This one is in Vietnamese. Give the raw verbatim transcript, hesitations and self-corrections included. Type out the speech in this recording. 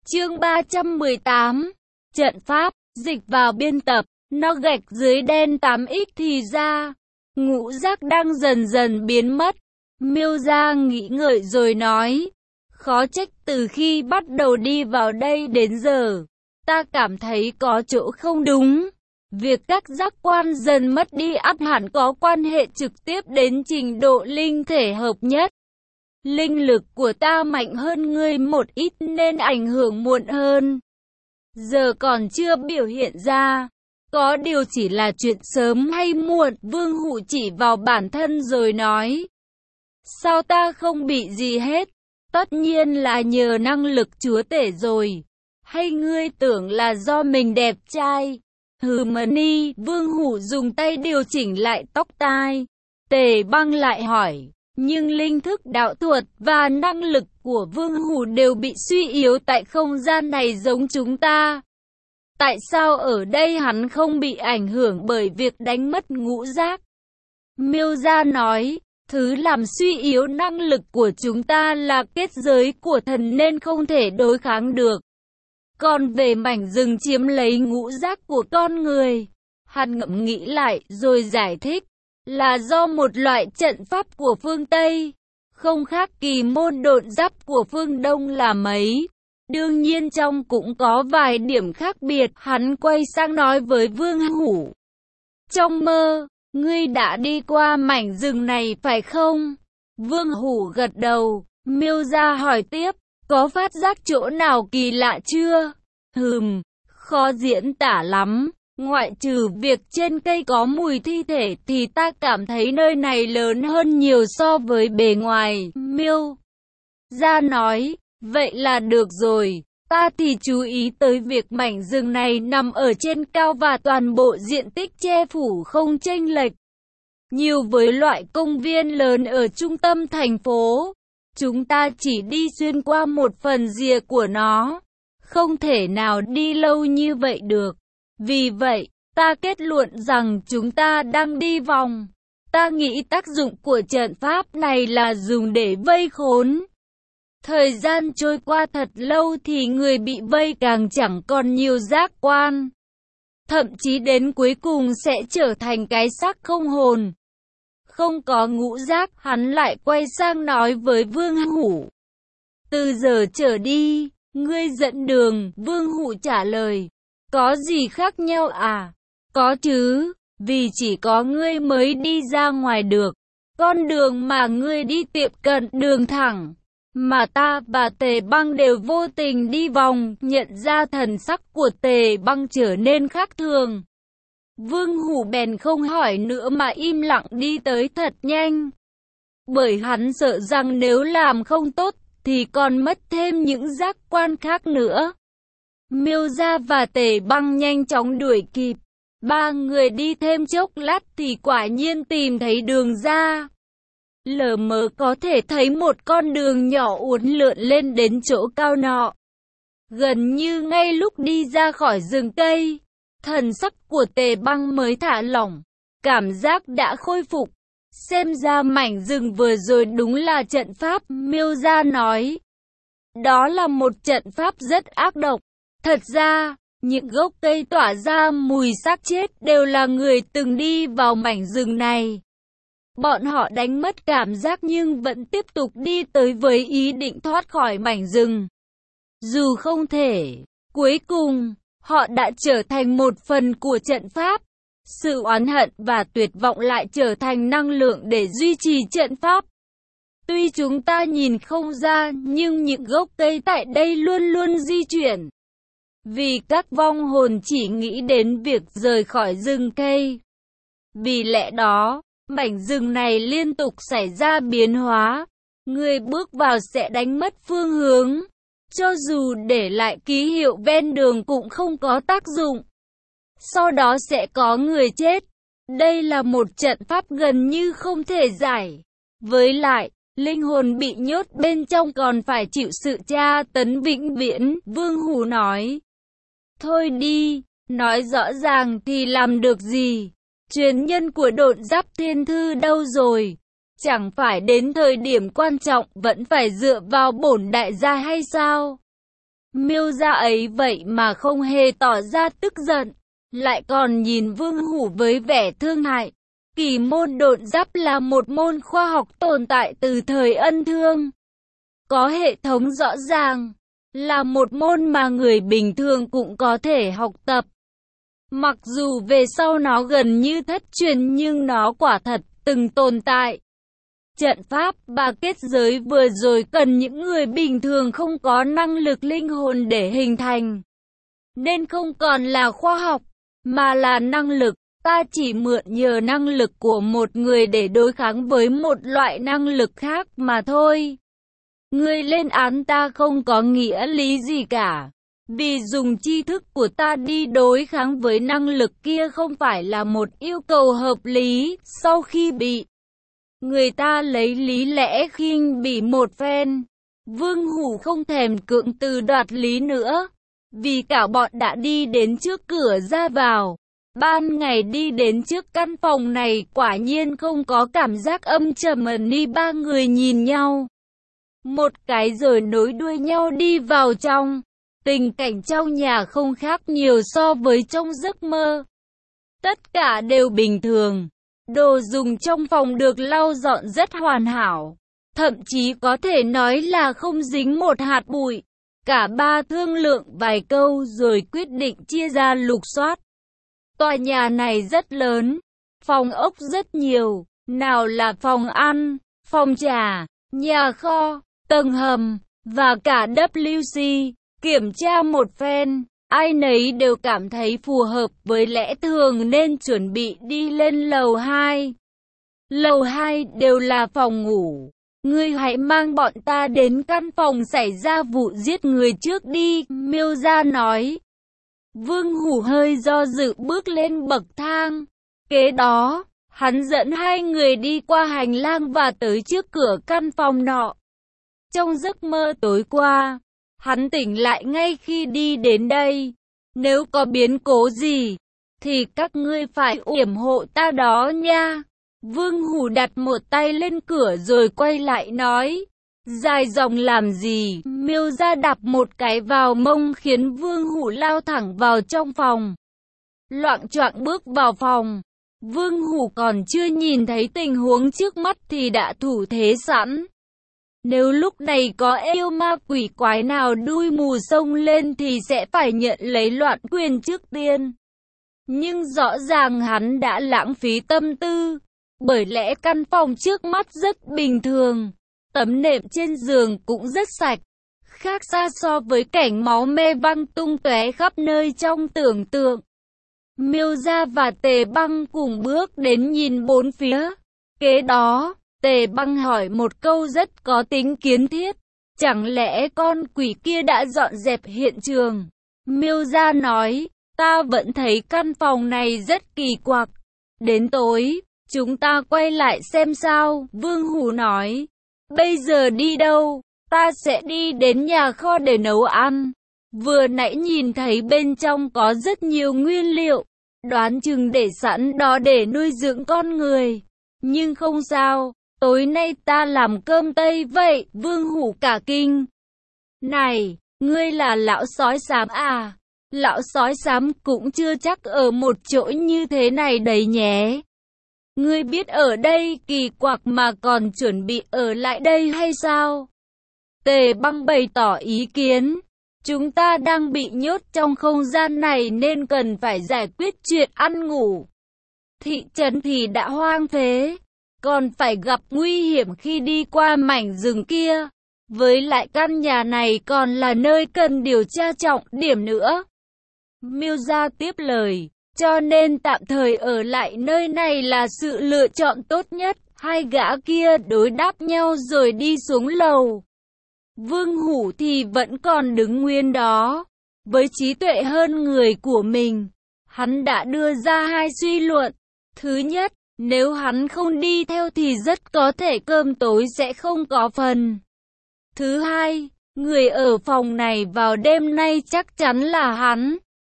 Chương ba trăm mười tám. Trận pháp, dịch vào biên tập, nó gạch dưới đen tám x thì ra. Ngũ giác đang dần dần biến mất. Miêu Gia nghĩ ngợi rồi nói. Khó trách từ khi bắt đầu đi vào đây đến giờ, ta cảm thấy có chỗ không đúng. Việc các giác quan dần mất đi ắt hẳn có quan hệ trực tiếp đến trình độ linh thể hợp nhất. Linh lực của ta mạnh hơn ngươi một ít nên ảnh hưởng muộn hơn. Giờ còn chưa biểu hiện ra. Có điều chỉ là chuyện sớm hay muộn. Vương Hủ chỉ vào bản thân rồi nói. Sao ta không bị gì hết? Tất nhiên là nhờ năng lực chúa tể rồi. Hay ngươi tưởng là do mình đẹp trai? Hừ mà ni. Vương Hủ dùng tay điều chỉnh lại tóc tai. Tề Băng lại hỏi. Nhưng linh thức đạo thuật và năng lực của Vương Hủ đều bị suy yếu tại không gian này giống chúng ta. Tại sao ở đây hắn không bị ảnh hưởng bởi việc đánh mất ngũ giác? Miêu Gia nói, thứ làm suy yếu năng lực của chúng ta là kết giới của thần nên không thể đối kháng được. Còn về mảnh rừng chiếm lấy ngũ giác của con người, hắn ngẫm nghĩ lại rồi giải thích. Là do một loại trận pháp của phương Tây, không khác kỳ môn độn giáp của phương Đông là mấy. Đương nhiên trong cũng có vài điểm khác biệt. Hắn quay sang nói với Vương Hủ. Trong mơ, ngươi đã đi qua mảnh rừng này phải không? Vương Hủ gật đầu. Miêu Gia hỏi tiếp, có phát giác chỗ nào kỳ lạ chưa? Hừm, khó diễn tả lắm. Ngoại trừ việc trên cây có mùi thi thể thì ta cảm thấy nơi này lớn hơn nhiều so với bề ngoài. Miêu Gia nói, vậy là được rồi. Ta thì chú ý tới việc mảnh rừng này nằm ở trên cao và toàn bộ diện tích che phủ không chênh lệch nhiều với loại công viên lớn ở trung tâm thành phố. Chúng ta chỉ đi xuyên qua một phần rìa của nó, không thể nào đi lâu như vậy được. Vì vậy, ta kết luận rằng chúng ta đang đi vòng. Ta nghĩ tác dụng của trận pháp này là dùng để vây khốn. Thời gian trôi qua thật lâu thì người bị vây càng chẳng còn nhiều giác quan. Thậm chí đến cuối cùng sẽ trở thành cái xác không hồn. Không có ngũ giác. Hắn lại quay sang nói với Vương Hủ. Từ giờ trở đi, ngươi dẫn đường. Vương Hủ trả lời. Có gì khác nhau à? Có chứ, vì chỉ có ngươi mới đi ra ngoài được. Con đường mà ngươi đi tiệm cận đường thẳng, mà ta và Tề Băng đều vô tình đi vòng. Nhận ra thần sắc của Tề Băng trở nên khác thường. Vương Hủ bèn không hỏi nữa mà im lặng đi tới thật nhanh. Bởi hắn sợ rằng nếu làm không tốt thì còn mất thêm những giác quan khác nữa. Miêu Gia và Tề Băng nhanh chóng đuổi kịp. Ba người đi thêm chốc lát thì quả nhiên tìm thấy đường ra. Lờ mờ có thể thấy một con đường nhỏ uốn lượn lên đến chỗ cao nọ. Gần như ngay lúc đi ra khỏi rừng cây, thần sắc của Tề Băng mới thả lỏng. Cảm giác đã khôi phục. Xem ra mảnh rừng vừa rồi đúng là trận pháp. Miêu Gia nói. Đó là một trận pháp rất ác độc. Thật ra, những gốc cây tỏa ra mùi xác chết đều là người từng đi vào mảnh rừng này. Bọn họ đánh mất cảm giác nhưng vẫn tiếp tục đi tới với ý định thoát khỏi mảnh rừng. Dù không thể, cuối cùng, họ đã trở thành một phần của trận pháp. Sự oán hận và tuyệt vọng lại trở thành năng lượng để duy trì trận pháp. Tuy chúng ta nhìn không ra nhưng những gốc cây tại đây luôn luôn di chuyển. Vì các vong hồn chỉ nghĩ đến việc rời khỏi rừng cây. Vì lẽ đó, mảnh rừng này liên tục xảy ra biến hóa. Người bước vào sẽ đánh mất phương hướng. Cho dù để lại ký hiệu ven đường cũng không có tác dụng. Sau đó sẽ có người chết. Đây là một trận pháp gần như không thể giải. Với lại, linh hồn bị nhốt bên trong còn phải chịu sự tra tấn vĩnh viễn. Vương Hủ nói. Thôi đi, nói rõ ràng thì làm được gì? Truyền nhân của độn giáp thiên thư đâu rồi? Chẳng phải đến thời điểm quan trọng vẫn phải dựa vào bổn đại gia hay sao? Miêu gia ấy vậy mà không hề tỏ ra tức giận, lại còn nhìn Vương Hủ với vẻ thương hại. Kỳ môn độn giáp là một môn khoa học tồn tại từ thời Ân Thương. Có hệ thống rõ ràng, là một môn mà người bình thường cũng có thể học tập. Mặc dù về sau nó gần như thất truyền nhưng nó quả thật từng tồn tại. Trận pháp và kết giới vừa rồi cần những người bình thường không có năng lực linh hồn để hình thành. Nên không còn là khoa học, mà là năng lực. Ta chỉ mượn nhờ năng lực của một người để đối kháng với một loại năng lực khác mà thôi. Ngươi lên án ta không có nghĩa lý gì cả. Vì dùng tri thức của ta đi đối kháng với năng lực kia không phải là một yêu cầu hợp lý. Sau khi bị người ta lấy lý lẽ khinh bỉ một phen, Vương Hủ không thèm cưỡng từ đoạt lý nữa. Vì cả bọn đã đi đến trước cửa ra vào. Ban ngày đi đến trước căn phòng này quả nhiên không có cảm giác âm trầm ẩn ni. Ba người nhìn nhau một cái rồi nối đuôi nhau đi vào trong. Tình cảnh trong nhà không khác nhiều so với trong giấc mơ. Tất cả đều bình thường. Đồ dùng trong phòng được lau dọn rất hoàn hảo. Thậm chí có thể nói là không dính một hạt bụi. Cả ba thương lượng vài câu rồi quyết định chia ra lục soát. Tòa nhà này rất lớn, phòng ốc rất nhiều, nào là phòng ăn, phòng trà, nhà kho, tầng hầm, và cả W C. Kiểm tra một phen, ai nấy đều cảm thấy phù hợp với lẽ thường nên chuẩn bị đi lên lầu hai. Lầu hai đều là phòng ngủ. Ngươi hãy mang bọn ta đến căn phòng xảy ra vụ giết người trước đi, Miêu gia nói. Vương Hủ hơi do dự bước lên bậc thang. Kế đó, hắn dẫn hai người đi qua hành lang và tới trước cửa căn phòng nọ. Trong giấc mơ tối qua, hắn tỉnh lại ngay khi đi đến đây. Nếu có biến cố gì, thì các ngươi phải yểm hộ ta đó nha. Vương Hủ đặt một tay lên cửa rồi quay lại nói. Dài dòng làm gì? Miêu gia đạp một cái vào mông khiến Vương Hủ lao thẳng vào trong phòng. Loạng choạng bước vào phòng. Vương Hủ còn chưa nhìn thấy tình huống trước mắt thì đã thủ thế sẵn. Nếu lúc này có yêu ma quỷ quái nào đuôi mù xông lên thì sẽ phải nhận lấy loạn quyền trước tiên. Nhưng rõ ràng hắn đã lãng phí tâm tư. Bởi lẽ căn phòng trước mắt rất bình thường. Tấm nệm trên giường cũng rất sạch. Khác xa so với cảnh máu me văng tung tóe khắp nơi trong tưởng tượng. Miêu gia và Tề Băng cùng bước đến nhìn bốn phía. Kế đó, Tề Băng hỏi một câu rất có tính kiến thiết. Chẳng lẽ con quỷ kia đã dọn dẹp hiện trường? Miêu gia nói, ta vẫn thấy căn phòng này rất kỳ quặc. Đến tối, chúng ta quay lại xem sao, Vương Hủ nói. Bây giờ đi đâu? Ta sẽ đi đến nhà kho để nấu ăn. Vừa nãy nhìn thấy bên trong có rất nhiều nguyên liệu. Đoán chừng để sẵn đó để nuôi dưỡng con người. Nhưng không sao, tối nay ta làm cơm Tây vậy, Vương Hủ cả kinh. Này, ngươi là lão sói xám à? Lão sói xám cũng chưa chắc ở một chỗ như thế này đấy nhé. Ngươi biết ở đây kỳ quặc mà còn chuẩn bị ở lại đây hay sao? Tề Băng bày tỏ ý kiến. Chúng ta đang bị nhốt trong không gian này nên cần phải giải quyết chuyện ăn ngủ. Thị trấn thì đã hoang phế, còn phải gặp nguy hiểm khi đi qua mảnh rừng kia. Với lại căn nhà này còn là nơi cần điều tra trọng điểm nữa. Miêu gia tiếp lời. Cho nên tạm thời ở lại nơi này là sự lựa chọn tốt nhất. Hai gã kia đối đáp nhau rồi đi xuống lầu. Vương Hủ thì vẫn còn đứng nguyên đó. Với trí tuệ hơn người của mình, hắn đã đưa ra hai suy luận. Thứ nhất, nếu hắn không đi theo thì rất có thể cơm tối sẽ không có phần. Thứ hai, người ở phòng này vào đêm nay chắc chắn là hắn.